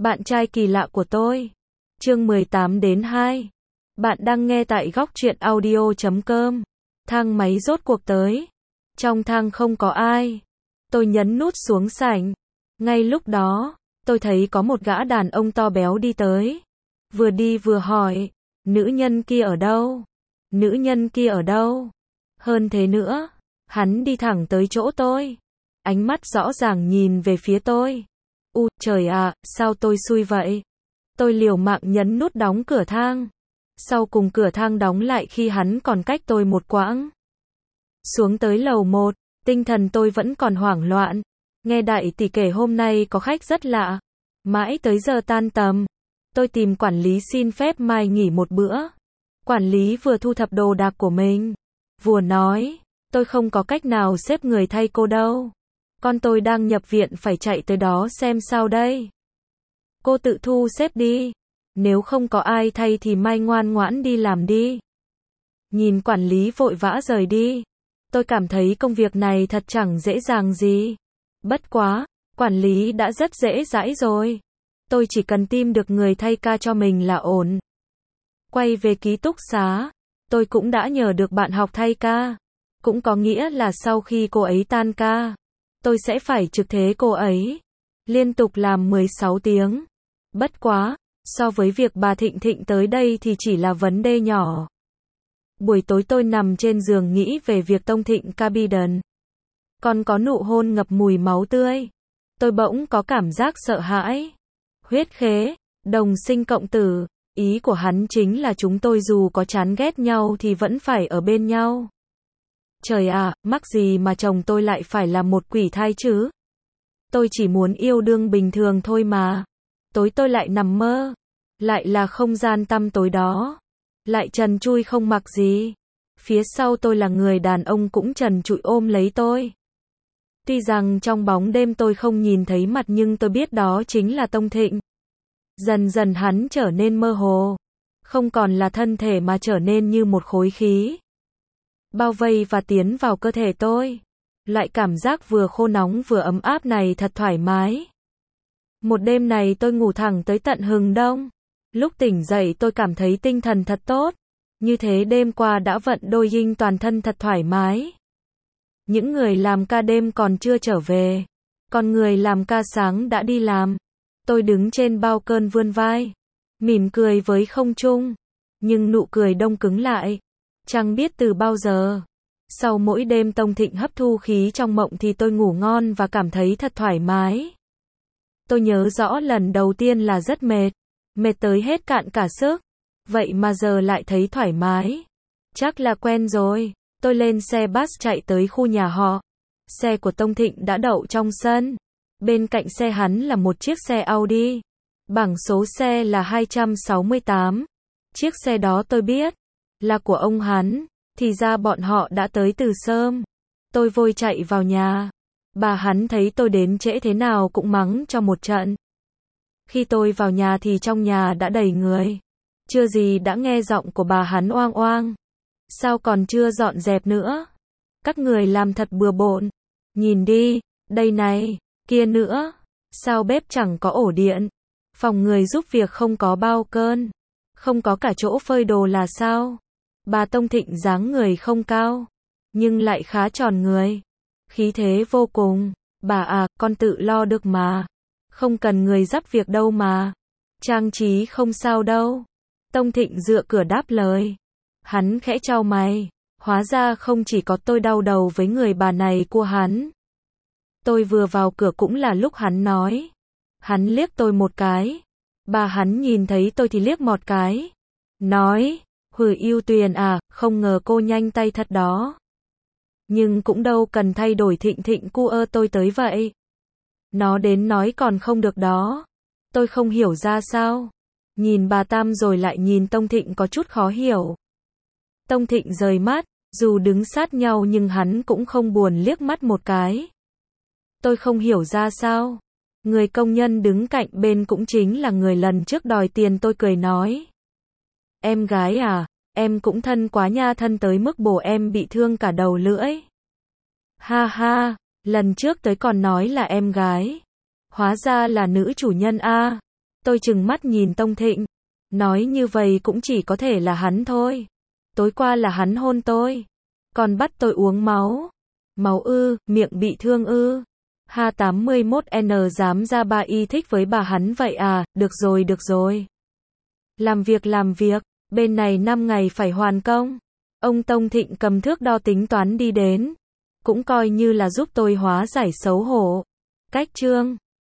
Bạn trai kỳ lạ của tôi. Chương 18-2. Bạn đang nghe tại góc truyện audio.com. Thang máy rốt cuộc tới. Trong thang không có ai. Tôi nhấn nút xuống sảnh. Ngay lúc đó, tôi thấy có một gã đàn ông to béo đi tới. Vừa đi vừa hỏi, nữ nhân kia ở đâu? Nữ nhân kia ở đâu? Hơn thế nữa, hắn đi thẳng tới chỗ tôi. Ánh mắt rõ ràng nhìn về phía tôi. Trời ạ, sao tôi xui vậy? Tôi liều mạng nhấn nút đóng cửa thang. Sau cùng cửa thang đóng lại khi hắn còn cách tôi một quãng. Xuống tới lầu 1, tinh thần tôi vẫn còn hoảng loạn. Nghe đại tỷ kể hôm nay có khách rất lạ. Mãi tới giờ tan tầm, tôi tìm quản lý xin phép mai nghỉ một bữa. Quản lý vừa thu thập đồ đạc của mình, vừa nói, tôi không có cách nào xếp người thay cô đâu. Con tôi đang nhập viện phải chạy tới đó xem sao đây. Cô tự thu xếp đi. Nếu không có ai thay thì mai ngoan ngoãn đi làm đi. Nhìn quản lý vội vã rời đi. Tôi cảm thấy công việc này thật chẳng dễ dàng gì. Bất quá, quản lý đã rất dễ dãi rồi. Tôi chỉ cần tìm được người thay ca cho mình là ổn. Quay về ký túc xá, tôi cũng đã nhờ được bạn học thay ca. Cũng có nghĩa là sau khi cô ấy tan ca, tôi sẽ phải trực thế cô ấy. Liên tục làm 16 tiếng. Bất quá, so với việc bà Thịnh Thịnh tới đây thì chỉ là vấn đề nhỏ. Buổi tối tôi nằm trên giường nghĩ về việc Tông Thịnh ca Biden. Còn có nụ hôn ngập mùi máu tươi. Tôi bỗng có cảm giác sợ hãi. Huyết khế, đồng sinh cộng tử. Ý của hắn chính là chúng tôi dù có chán ghét nhau thì vẫn phải ở bên nhau. Trời ạ, mắc gì mà chồng tôi lại phải là một quỷ thai chứ? Tôi chỉ muốn yêu đương bình thường thôi mà. Tối tôi lại nằm mơ. Lại là không gian tăm tối đó. Lại trần trụi không mặc gì. Phía sau tôi là người đàn ông cũng trần trụi ôm lấy tôi. Tuy rằng trong bóng đêm tôi không nhìn thấy mặt nhưng tôi biết đó chính là Tông Thịnh. Dần dần hắn trở nên mơ hồ. Không còn là thân thể mà trở nên như một khối khí. Bao vây và tiến vào cơ thể tôi. Loại cảm giác vừa khô nóng vừa ấm áp này thật thoải mái. Một đêm này tôi ngủ thẳng tới tận hừng đông. Lúc tỉnh dậy tôi cảm thấy tinh thần thật tốt. Như thế đêm qua đã vận đôi dinh toàn thân thật thoải mái. Những người làm ca đêm còn chưa trở về. Còn người làm ca sáng đã đi làm. Tôi đứng trên bao cơn vươn vai. Mỉm cười với không trung. Nhưng nụ cười đông cứng lại. Chẳng biết từ bao giờ. Sau mỗi đêm Tông Thịnh hấp thu khí trong mộng thì tôi ngủ ngon và cảm thấy thật thoải mái. Tôi nhớ rõ lần đầu tiên là rất mệt. Mệt tới hết cạn cả sức. Vậy mà giờ lại thấy thoải mái. Chắc là quen rồi. Tôi lên xe bus chạy tới khu nhà họ. Xe của Tông Thịnh đã đậu trong sân. Bên cạnh xe hắn là một chiếc xe Audi. Bảng số xe là 268. Chiếc xe đó tôi biết là của ông hắn. Thì ra bọn họ đã tới từ sớm. Tôi vội chạy vào nhà. Bà hắn thấy tôi đến trễ thế nào cũng mắng cho một trận. Khi tôi vào nhà thì trong nhà đã đầy người. Chưa gì đã nghe giọng của bà hắn oang oang. Sao còn chưa dọn dẹp nữa? Các người làm thật bừa bộn. Nhìn đi, đây này, kia nữa. Sao bếp chẳng có ổ điện? Phòng người giúp việc không có bao cơn. Không có cả chỗ phơi đồ là sao? Bà Tông Thịnh dáng người không cao, nhưng lại khá tròn người. Khí thế vô cùng. Bà à, con tự lo được mà. Không cần người giúp việc đâu mà. Trang trí không sao đâu. Tông Thịnh dựa cửa đáp lời. Hắn khẽ chau mày. Hóa ra không chỉ có tôi đau đầu với người bà này của hắn. Tôi vừa vào cửa cũng là lúc hắn nói. Hắn liếc tôi một cái. Bà hắn nhìn thấy tôi thì liếc một cái. Nói, Hử Yêu Tuyền à, không ngờ cô nhanh tay thật đó. Nhưng cũng đâu cần thay đổi Thịnh Thịnh cu ơ tôi tới vậy. Nó đến nói còn không được đó. Tôi không hiểu ra sao. Nhìn bà Tam rồi lại nhìn Tông Thịnh có chút khó hiểu. Tông Thịnh rời mắt, dù đứng sát nhau nhưng hắn cũng không buồn liếc mắt một cái. Tôi không hiểu ra sao. Người công nhân đứng cạnh bên cũng chính là người lần trước đòi tiền tôi cười nói. Em gái à, em cũng thân quá nha, thân tới mức bồ em bị thương cả đầu lưỡi. Ha ha, lần trước tới còn nói là em gái. Hóa ra là nữ chủ nhân a. Tôi trừng mắt nhìn Tông Thịnh. Nói như vậy cũng chỉ có thể là hắn thôi. Tối qua là hắn hôn tôi. Còn bắt tôi uống máu. Máu ư, miệng bị thương ư. H81N dám ra ba y thích với bà hắn vậy à, được rồi được rồi. Làm việc, bên này 5 ngày phải hoàn công. Ông Tông Thịnh cầm thước đo tính toán đi đến. Cũng coi như là giúp tôi hóa giải xấu hổ. Cách chương